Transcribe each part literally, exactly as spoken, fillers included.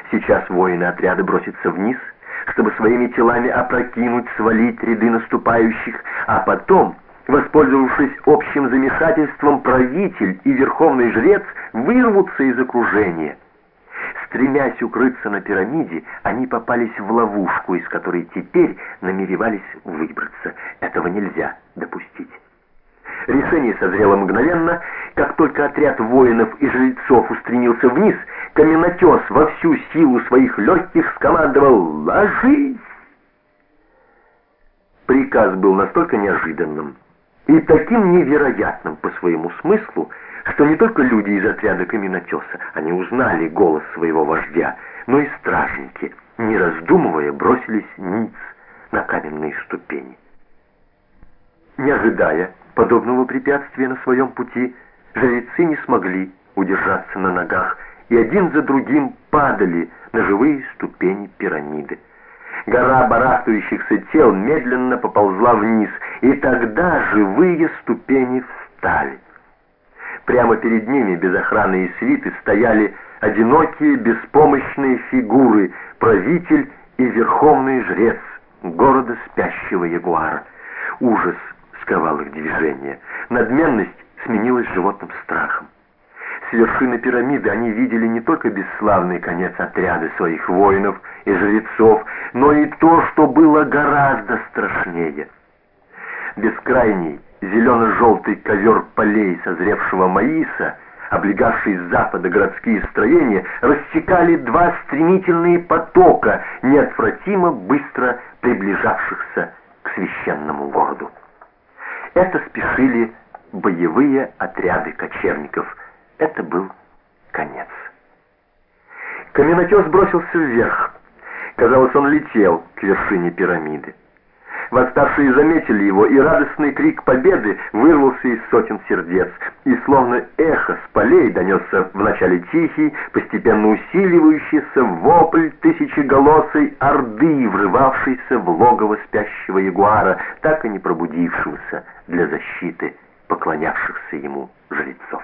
Сейчас воины отряда бросятся вниз, чтобы своими телами опрокинуть, свалить ряды наступающих, а потом, воспользовавшись общим замешательством, правитель и верховный жрец вырвутся из окружения. Стремясь укрыться на пирамиде, они попались в ловушку, из которой теперь намеревались выбраться. Этого нельзя допустить. Решение созрело мгновенно. Как только отряд воинов и жрецов устремился вниз, каменотес во всю силу своих легких скомандовал «Ложись!». Приказ был настолько неожиданным и таким невероятным по своему смыслу, что не только люди из отряда каменотеса, они узнали голос своего вождя, но и стражники, не раздумывая, бросились ниц на каменные ступени. Не ожидая подобного препятствия на своем пути, жрецы не смогли удержаться на ногах и один за другим падали на живые ступени пирамиды. Гора барахтающихся тел медленно поползла вниз, и тогда живые ступени встали. Прямо перед ними, без охраны и свиты, стояли одинокие, беспомощные фигуры, правитель и верховный жрец города спящего ягуара. Ужас сковал их движение, надменность сменилась животным страхом. С вершины пирамиды они видели не только бесславный конец отряда своих воинов и жрецов, но и то, что было гораздо страшнее. Бескрайний зелено-желтый ковер полей созревшего маиса, облегавший с запада городские строения, рассекали два стремительные потока, неотвратимо быстро приближавшихся к священному городу. Это спешили боевые отряды кочевников. Это был конец. Каменотес бросился вверх. Казалось, он летел к вершине пирамиды. Восставшие заметили его, и радостный крик победы вырвался из сотен сердец, и словно эхо с полей донесся вначале тихий, постепенно усиливающийся вопль тысячеголосой орды, врывавшейся в логово спящего ягуара, так и не пробудившегося для защиты поклонявшихся ему жрецов.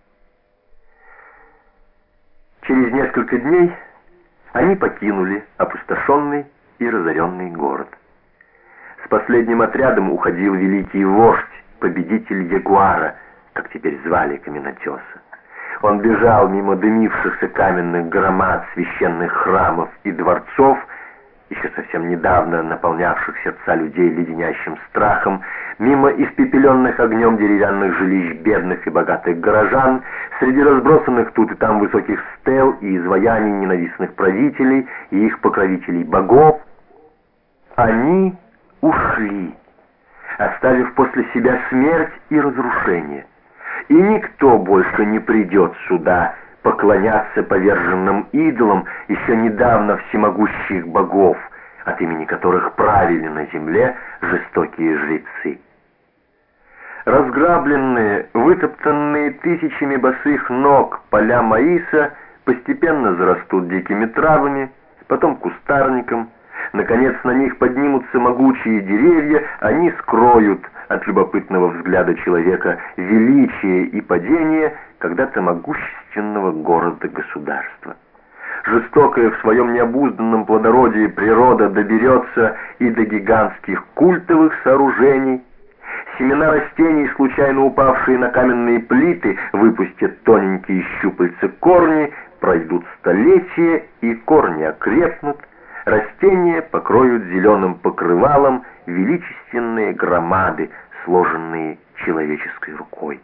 Через несколько дней они покинули опустошенный и разоренный город. С последним отрядом уходил великий вождь, победитель ягуара, как теперь звали каменотеса. Он бежал мимо дымившихся каменных громад, священных храмов и дворцов, еще совсем недавно наполнявших сердца людей леденящим страхом, мимо испепеленных огнем деревянных жилищ бедных и богатых горожан, среди разбросанных тут и там высоких стел и изваяний ненавистных правителей и их покровителей богов. Они ушли, оставив после себя смерть и разрушение. И никто больше не придет сюда поклоняться поверженным идолам еще недавно всемогущих богов, от имени которых правили на земле жестокие жрецы. Разграбленные, вытоптанные тысячами босых ног поля маиса постепенно зарастут дикими травами, потом кустарником. Наконец на них поднимутся могучие деревья, они скроют от любопытного взгляда человека величие и падение когда-то могущественного города-государства. Жестокая в своем необузданном плодородии природа доберется и до гигантских культовых сооружений. Семена растений, случайно упавшие на каменные плиты, выпустят тоненькие щупальца корни, пройдут столетия, и корни окрепнут. Растения покроют зеленым покрывалом величественные громады, сложенные человеческой рукой.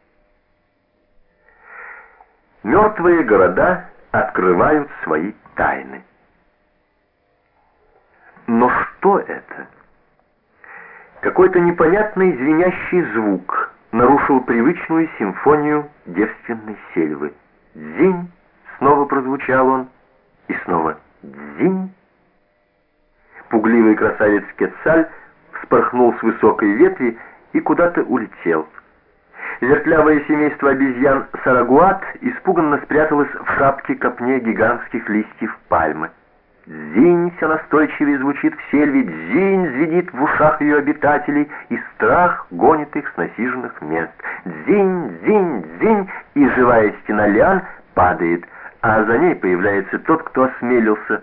Мертвые города открывают свои тайны. Но что это? Какой-то непонятный звенящий звук нарушил привычную симфонию девственной сельвы. «Дзинь!» — снова прозвучал он, и снова «дзинь!». Пугливый красавец Кецаль вспорхнул с высокой ветви и куда-то улетел. Вертлявое семейство обезьян Сарагуат испуганно спряталось в шапке копне гигантских листьев пальмы. «Дзинь» все настойчивее звучит в сельве, «дзинь» звенит в ушах ее обитателей, и страх гонит их с насиженных мест. «Дзинь, дзинь, дзинь», и живая стена лиан падает, а за ней появляется тот, кто осмелился